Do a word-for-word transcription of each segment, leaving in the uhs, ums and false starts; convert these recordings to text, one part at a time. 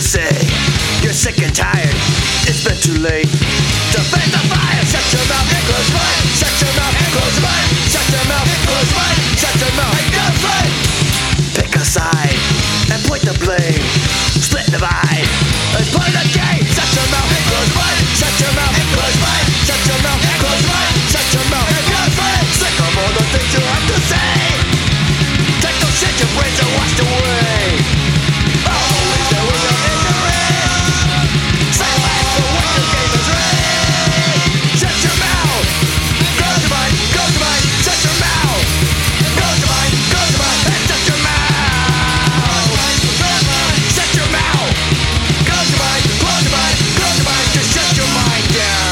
say you're sick and tired, it's been too late to face the fire. Shut your mouth and close your mind. Shut your mouth and close your mind. Shut your mouth and close your mind. Shut your mouth and go fight. Pick a side and point the blame. Split the divide. Let's play the game. Shut your mouth and close your mind. Shut your mouth and close your mind. Shut your mouth and close your mind. Shut your mouth and go fight. Sick of all the things you have to say. Take those shit your brains are washed away. Always there was an ignorance. Say less for what the game is rigged. Shut your mouth. Close your mind. Close your mind. Shut your mouth. Close your mind. Close your mind. And shut your mouth. Shut your mouth. Close your mind. Close your mind. Close your mind. Just shut your mind down.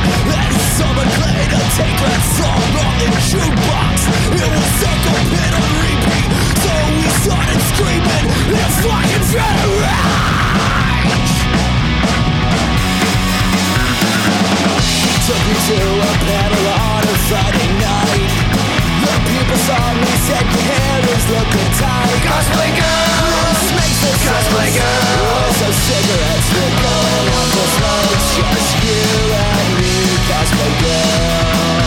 Take that song on the jukebox. It was circle pit on started screaming in fucking rage. Took me to a panel on a Friday night. The people saw me, said your hair is looking tight. Cosplay girls, cosplay girls. So cigarettes, we're going out for smokes. Just you and me, cosplay girl.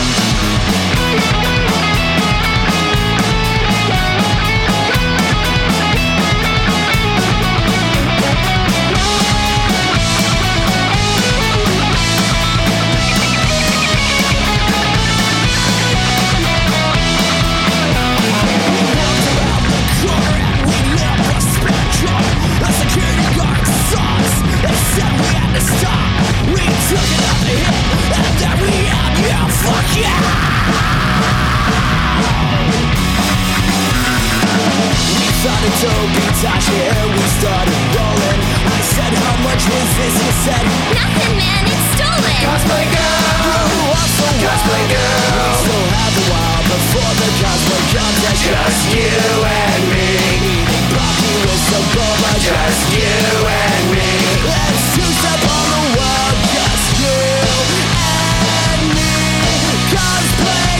Tasha, we started rolling. I said, how much was this? You said, nothing, man, it's stolen. Cosplay girl, cosplay girl. We still have a while before the cosplay contest. Just you and me. Bucky was so cold, but just you and me. Let's two-step on the world. Just you and me. Cosplay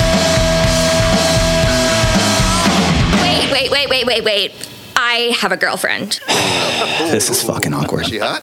girl. Wait, wait, wait, wait, wait, wait. I have a girlfriend. This is fucking awkward. Is she hot?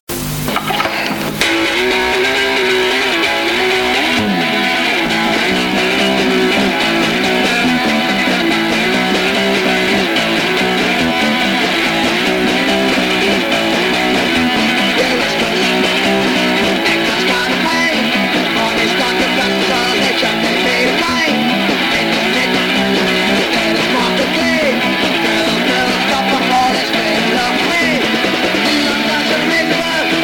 Girl, girl, stop before this thing love me. You don't touch a river.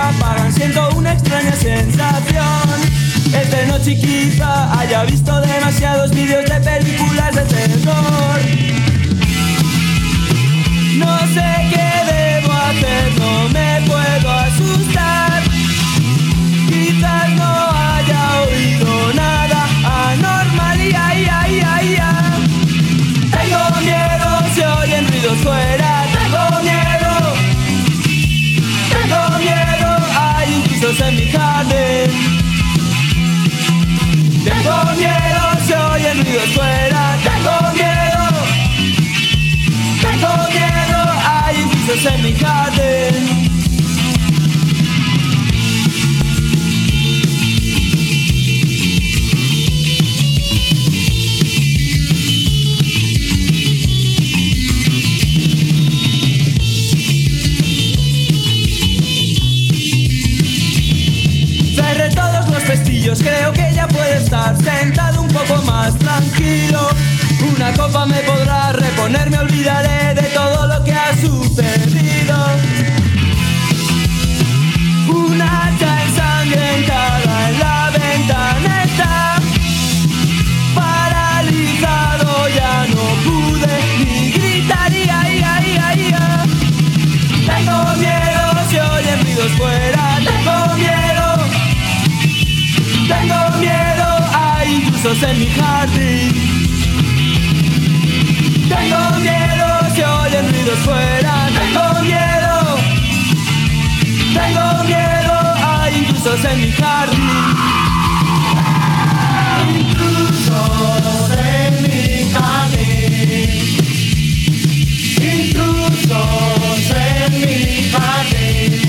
apagan, siento una extraña sensación. Es de noche y quizá haya visto demasiados vídeos de películas de terror. No sé qué debo hacer, no me puedo asustar. Quizás no haya oído nada anormal y ay, ay, ay, ay. Tengo miedo, se oyen ruidos fuera. Tengo miedo, tengo miedo, hay intrusos en mi jardín. Tengo miedo, se oyen ruidos fuera. Tengo miedo, tengo miedo, hay intrusos en mi jardín. Creo que ya puede estar sentado un poco más tranquilo. Una copa me podrá reponer, me olvidaré de todo lo que ha sucedido. Una hacha ensangrentada en la ventana está. Paralizado ya no pude ni gritar y ay, ay, ay, ay. Tengo miedo, se oyen ruidos fuera. Tengo miedo, tengo miedo, hay intrusos en mi jardín. Tengo miedo, se oyen ruidos fuera. Tengo miedo, tengo miedo, hay intrusos en mi jardín. Intrusos en mi jardín. Intrusos en mi jardín.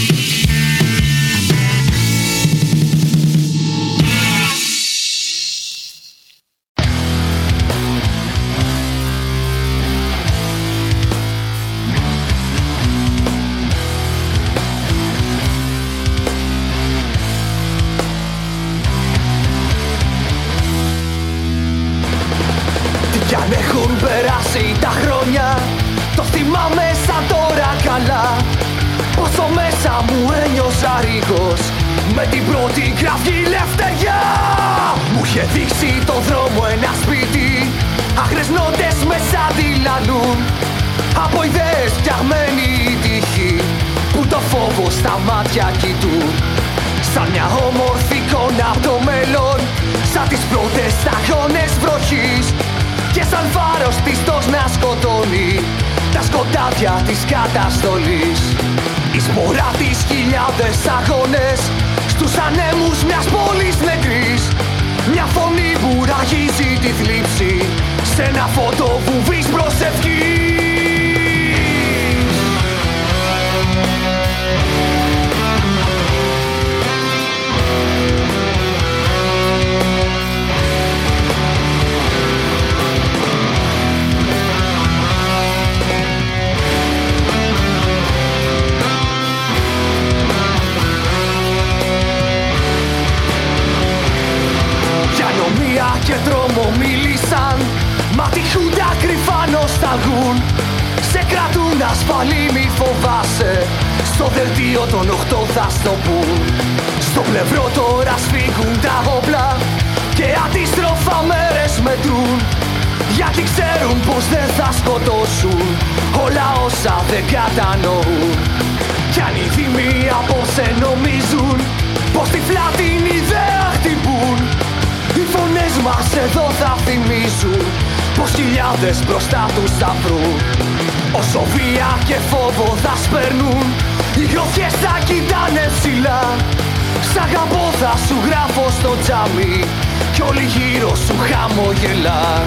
Κι αν έχουν περάσει τα χρόνια, το θυμάμαι σαν τώρα καλά. Πόσο μέσα μου ένιωσα ρίγος με την πρώτη κραυγή λευτεριά. Μου είχε δείξει το δρόμο ένα σπίτι, άχρες νότες μέσα αντιλαλούν. Από ιδέες φτιαγμένη η τύχη που το φόβο στα μάτια κοιτούν. Σαν μια όμορφη εικόνα απ' το μέλλον, σαν τις πρώτες σταγόνες βροχής. Και σαν φάρος πιστός να σκοτώνει τα σκοτάδια της καταστολής. Η σπορά της χιλιάδες αγώνες στους ανέμους μιας πόλης νεκρής. Μια φωνή που ραγίζει τη θλίψη σε ένα φώτο βουβής προσευχής. Και δρόμο μίλησαν, μα τη χούντα κρυφά νοσταλγούν. Σε κρατούν ασφαλή μη φοβάσαι, στο δελτίο των οχτώ θα στο πουν. Στο πλευρό τώρα σφίγγουν τα όπλα και αντίστροφα μέρες μετρούν. Γιατί ξέρουν πως δεν θα σκοτώσουν όλα όσα δεν κατανοούν. Κι αν οι θυμοί από σε νομίζουν πως τυφλά την ιδέα χτυπούν, οι φωνές μας εδώ θα θυμίζουν πως χιλιάδες μπροστά τους θα βρουν. Όσο βία και φόβο θα σπέρνουν, οι γροθιές θα κοιτάνε ψηλά. Σ' αγαπώ θα σου γράφω στο τζάμι κι όλοι γύρω σου χαμογελάν.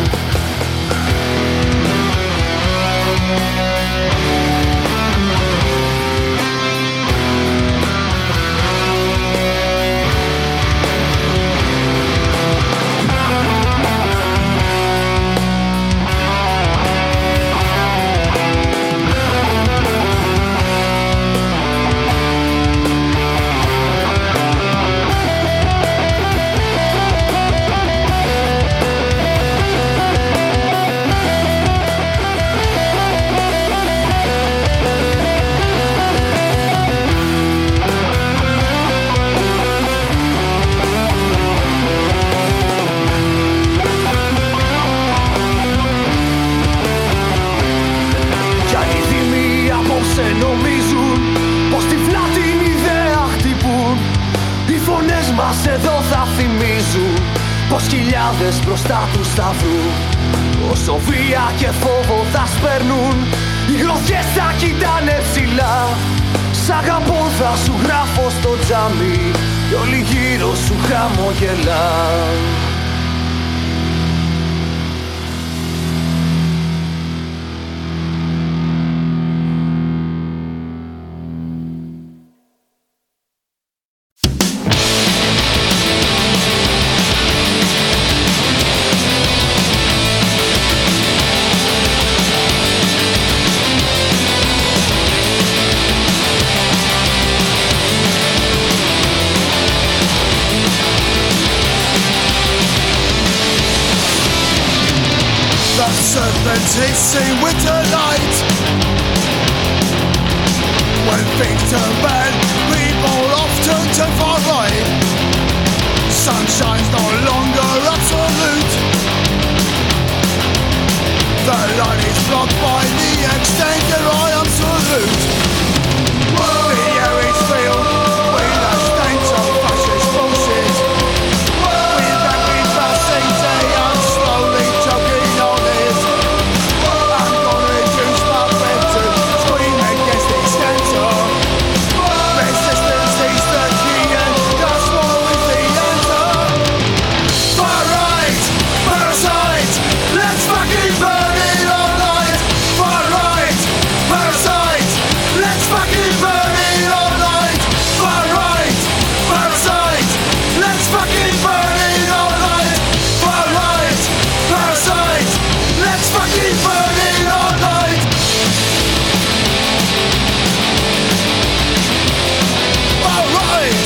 Μας εδώ θα θυμίζουν πως χιλιάδες μπροστά τους θα βρουν. Όσο βία και φόβο θα σπέρνουν, οι γροθιές θα κοιτάνε ψηλά. Σ' αγαπώ θα σου γράφω στο τζάμι κι όλοι γύρω σου χαμογελά. Serpents hissing with delight. When things turn bad, people often turn far right. Sunshine's no longer absolute. The light is blocked by the extent that I am salute. The air is filled with the stench of fascist bullshit. With every passing day I'm slowly choking on it. I'm gonna use my breath to scream against this cancer. Resistance is the key and that's what is the answer. Far right, parasite, let's fucking burn it all night. Far right, parasite, let's fucking burn it all night. Far right, parasite, let's fucking burn it all night. Far right, parasite, let's fucking burn it all night. All right.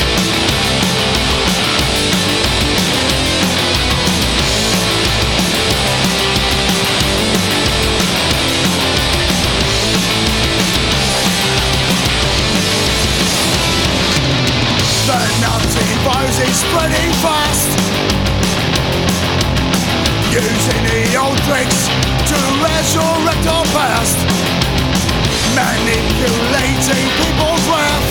The Nazi virus is spreading fast, using the old tricks to resurrect our past, manipulating people's wrath,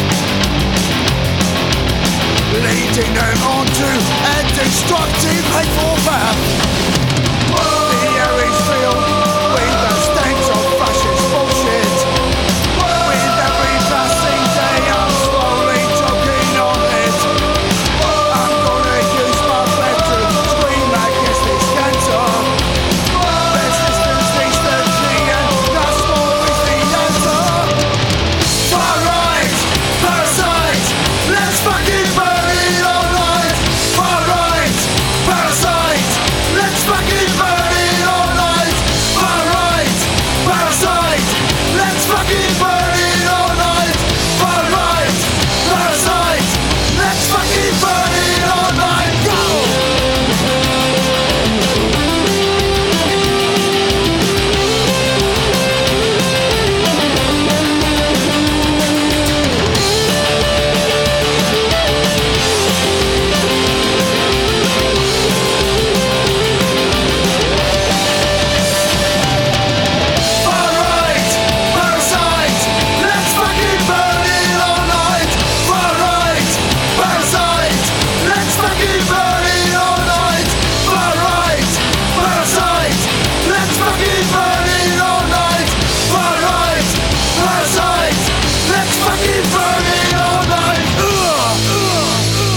leading them onto a destructive, hateful path. The air is filled with the stench of fascist bullshit. With every passing day I'm slowly choking on it. I'm gonna use my breath to scream against this cancer. Resistance is the key and that's always the answer. Far right, parasite, let's fucking burn it all night. Far right, parasite, let's fucking burn it all night. Far right, parasite, let's fucking burn it all night. Far right, parasite, let's fucking burn it all night. Go! Far right, parasite, let's fucking burn it all night. Far right, parasite, let's fucking burn it all night. Far right, parasite, let's fucking burn it all night. Far right, parasite, let's fucking burn it all night. Ugh, ugh, ugh.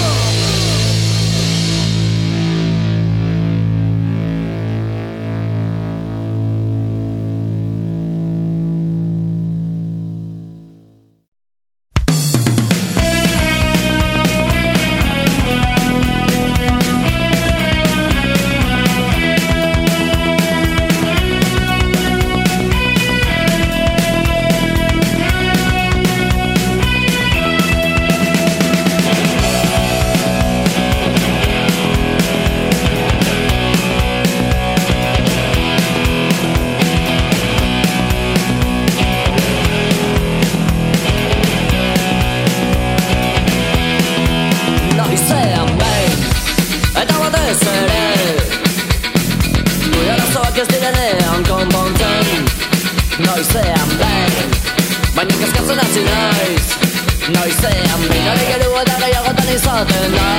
Noi siamo ben, e devo essere. Io lo so che stirare anche un buon tempo. Noi siamo ben, ma niente scherzo da noi. Noizean binari geru eta gehiagotan izaten da.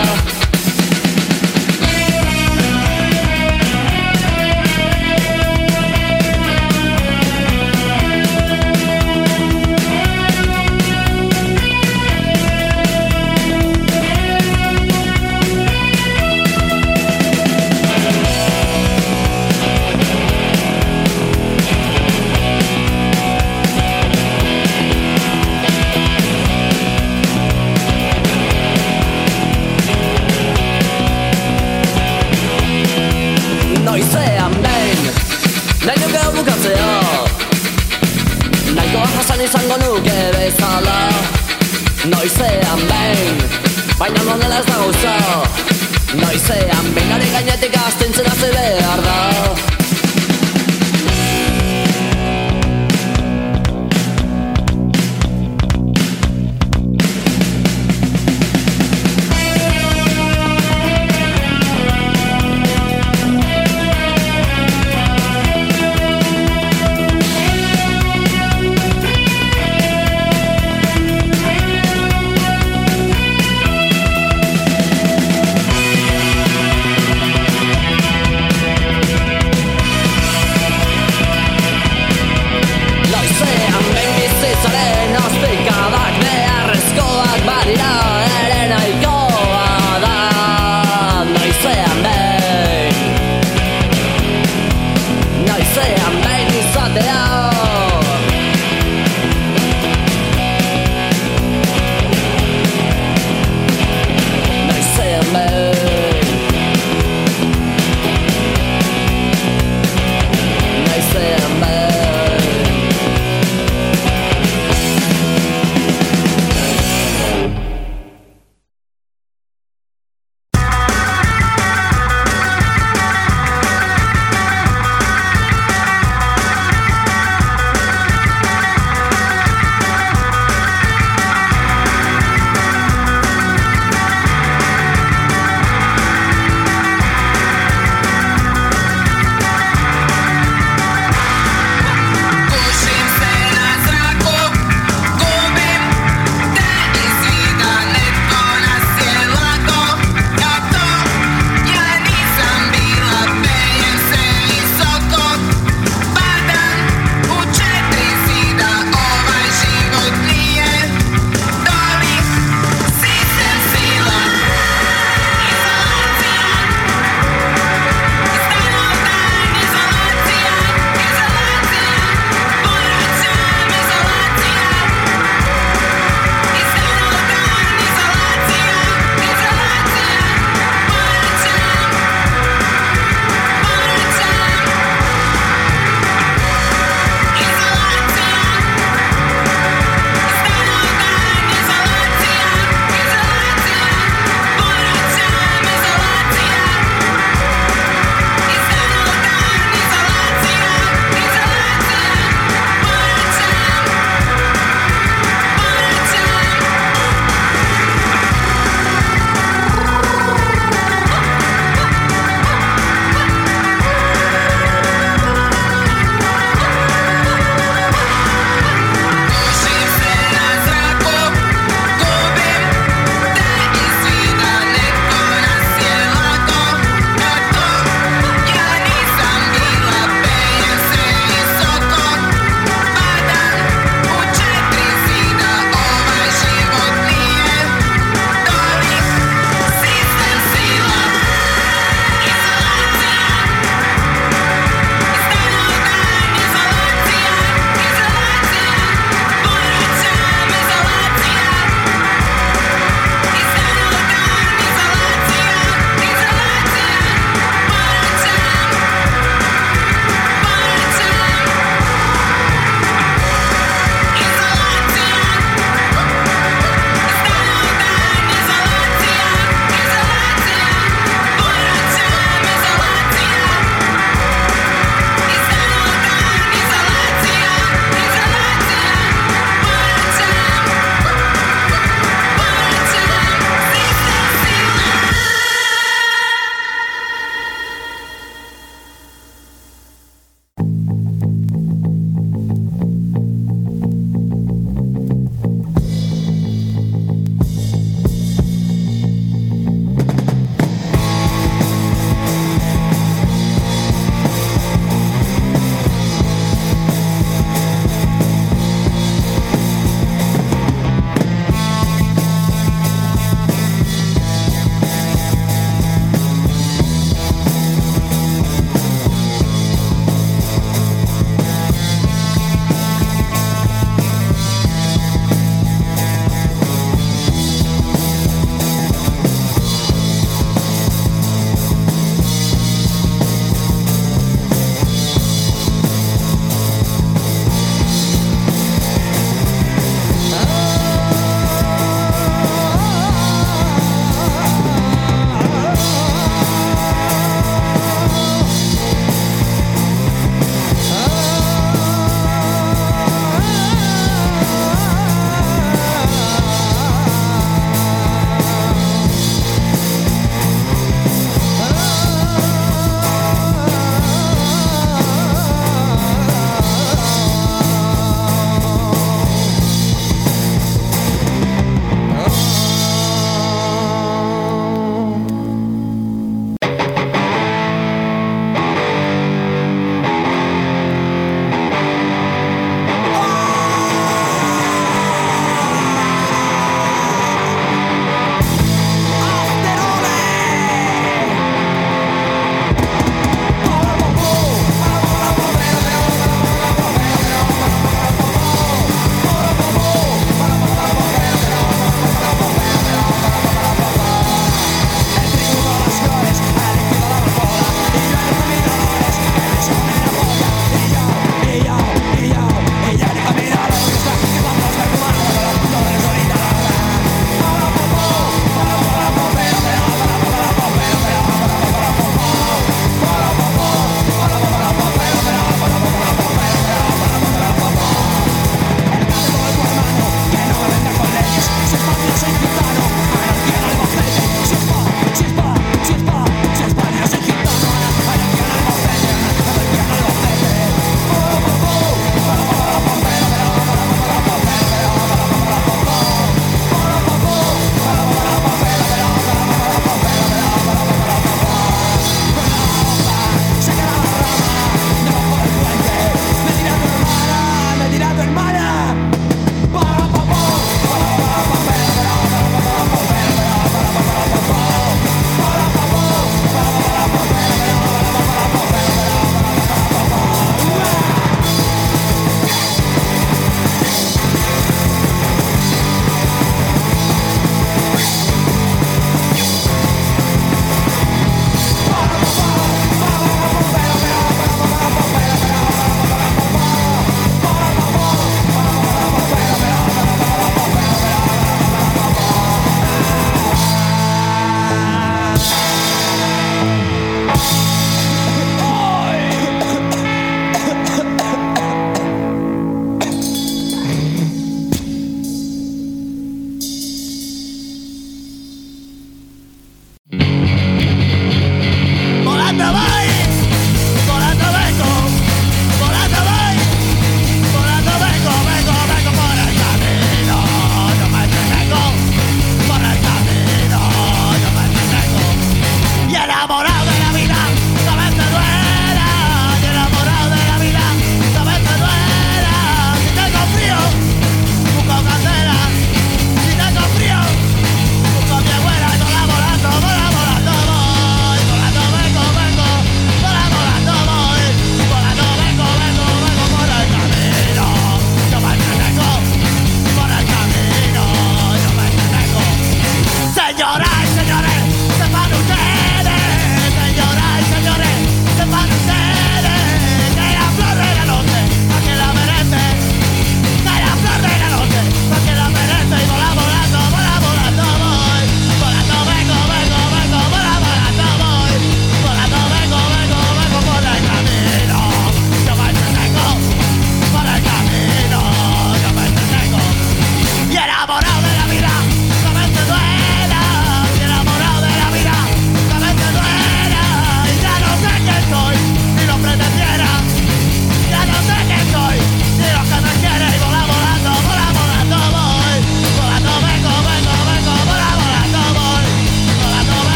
Noizean behin, nahi nuke hau bukatzea, nahikoa jasan izango nuke bezala. Noizean behin, baina monela ez da gauza, noizean behin ari gainetik astintzen hasi behar da.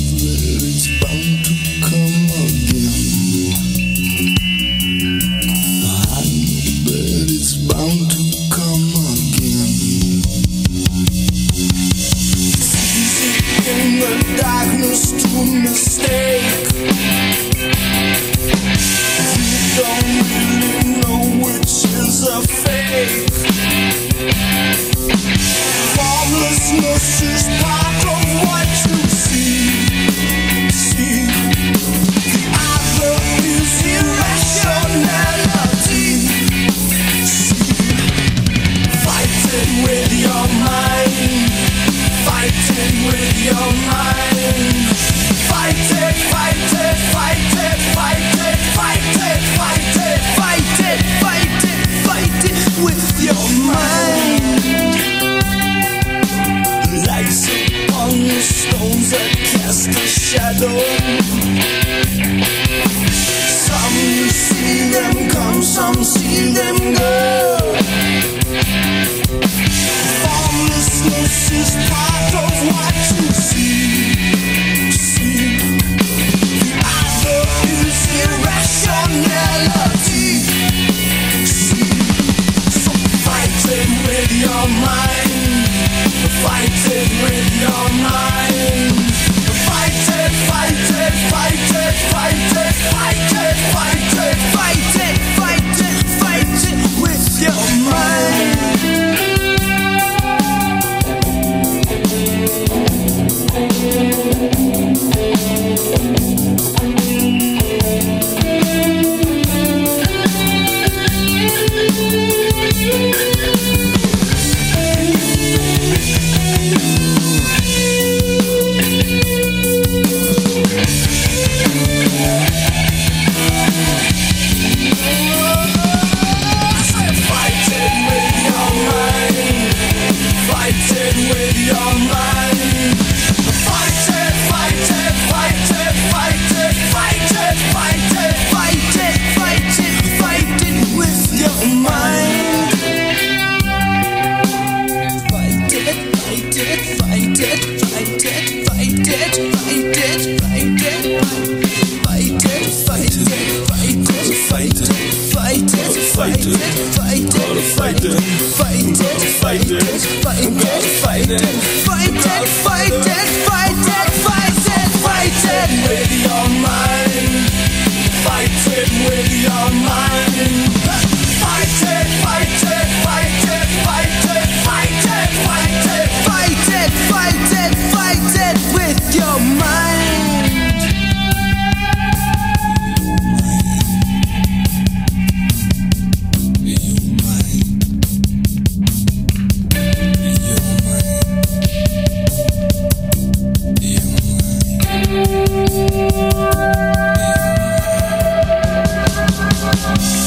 We'll be right back.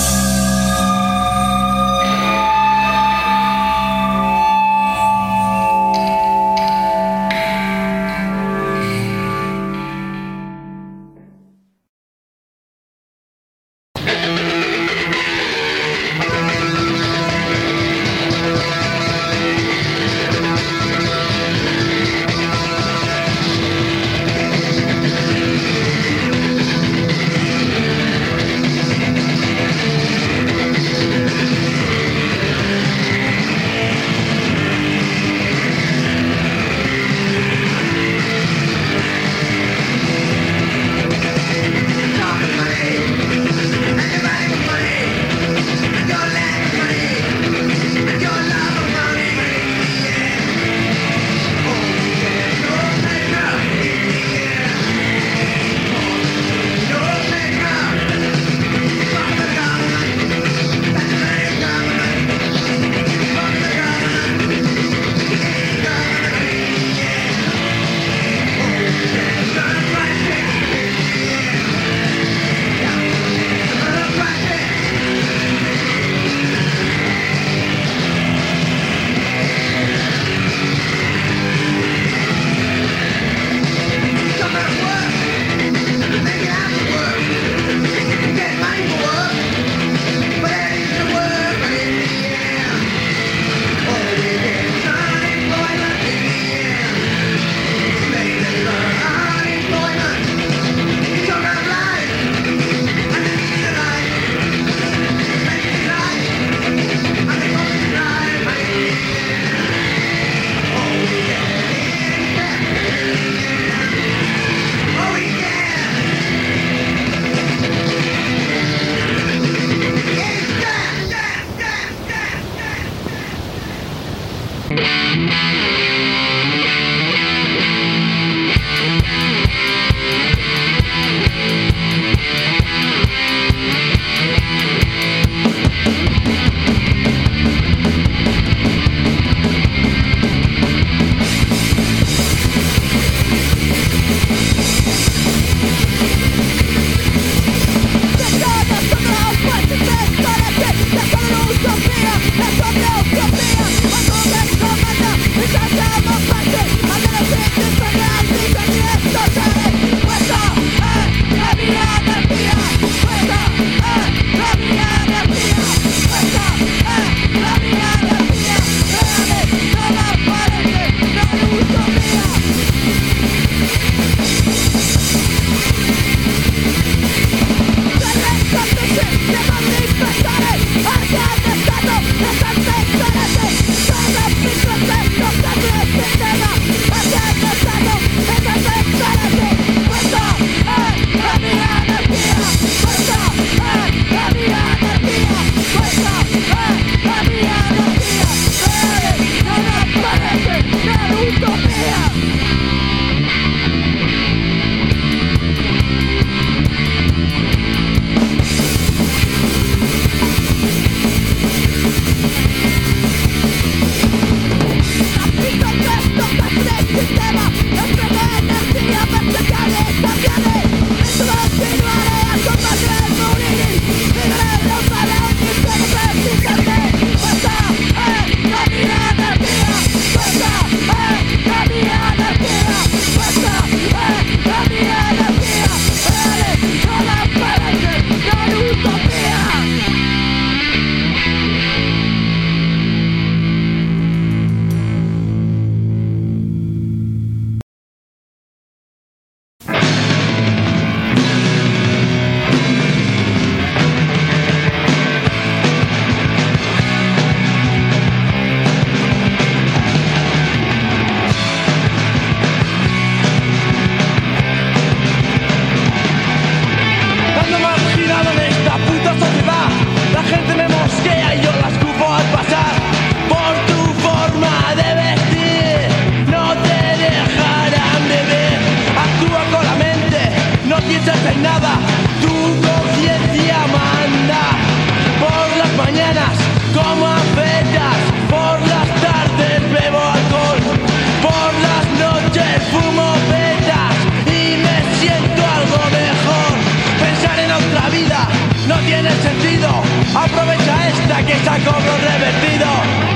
piensas en nada, tu conciencia manda. Por las mañanas como afetas, por las tardes bebo alcohol, por las noches fumo petas y me siento algo mejor. Pensar en otra vida no tiene sentido, aprovecha esta que es a cobro revertido.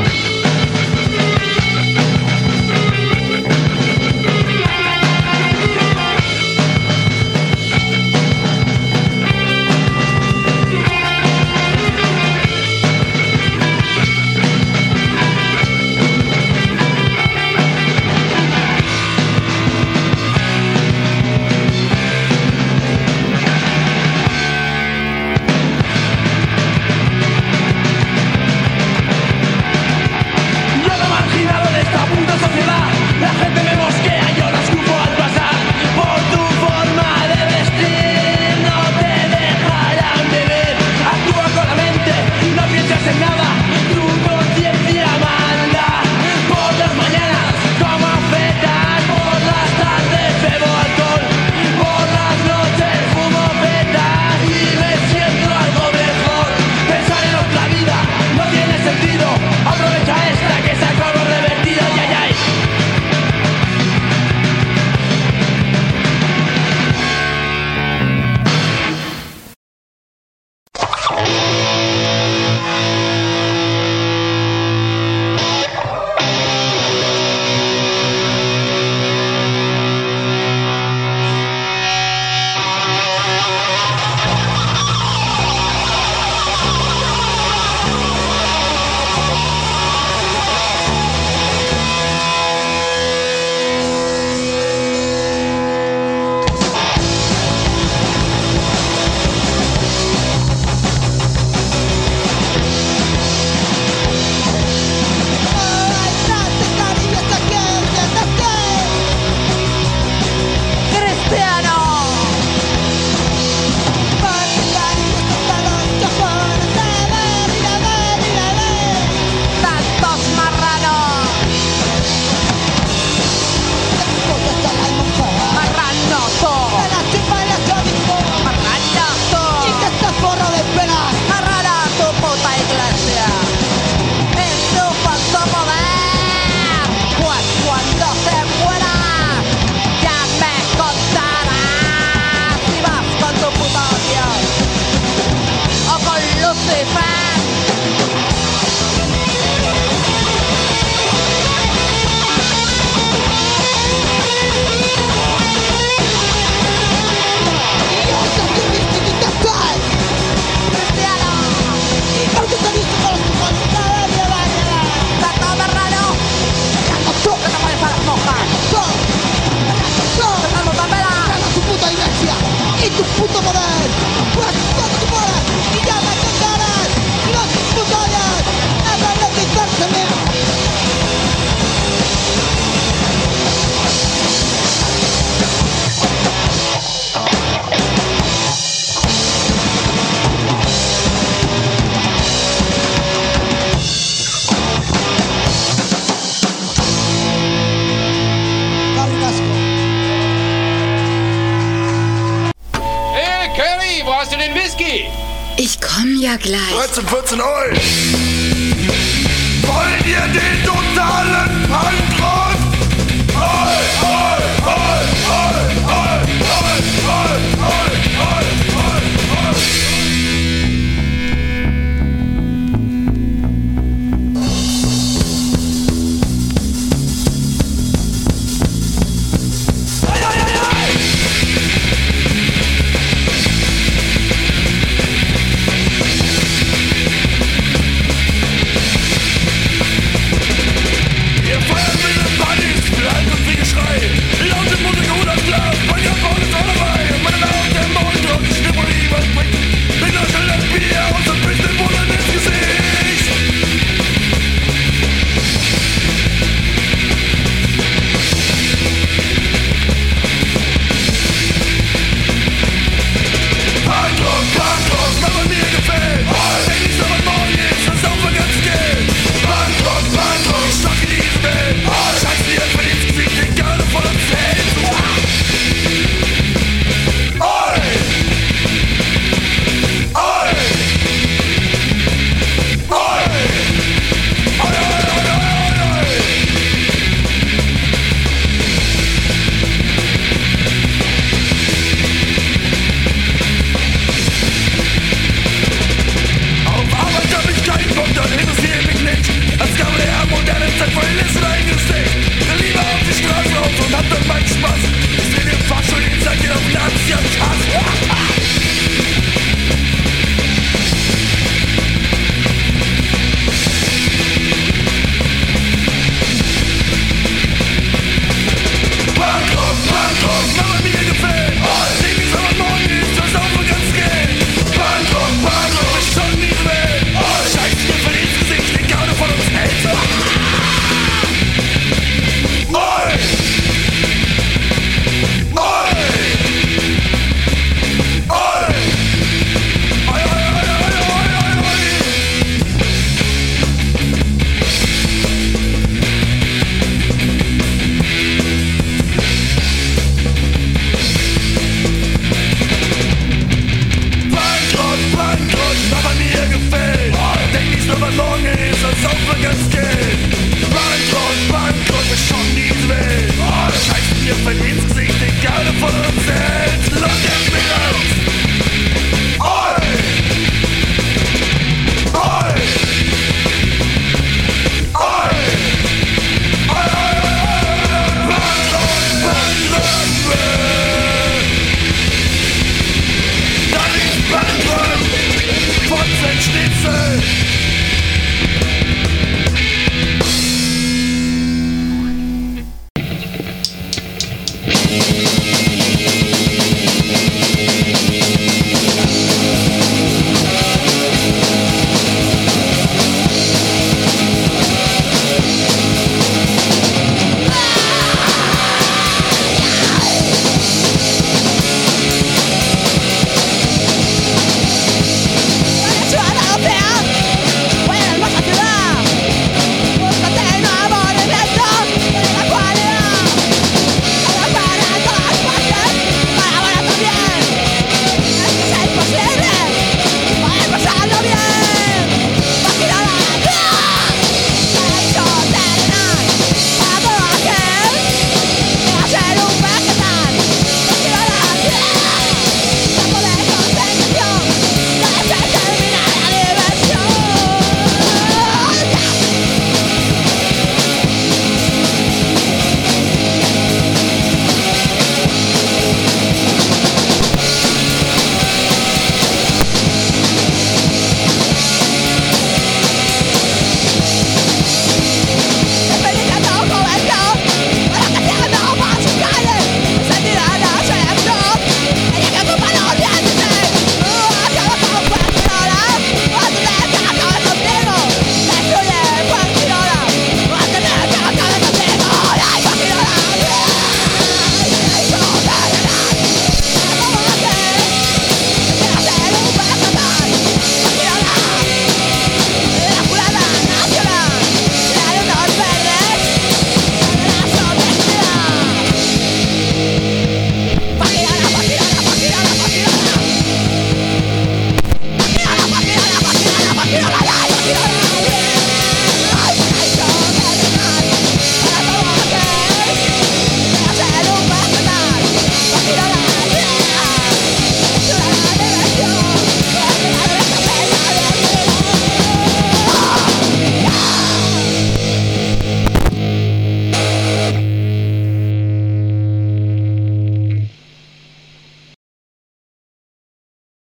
Ich komm ja gleich. dreizehn, vierzehn Euro. Wollt ihr den totalen Punkrock?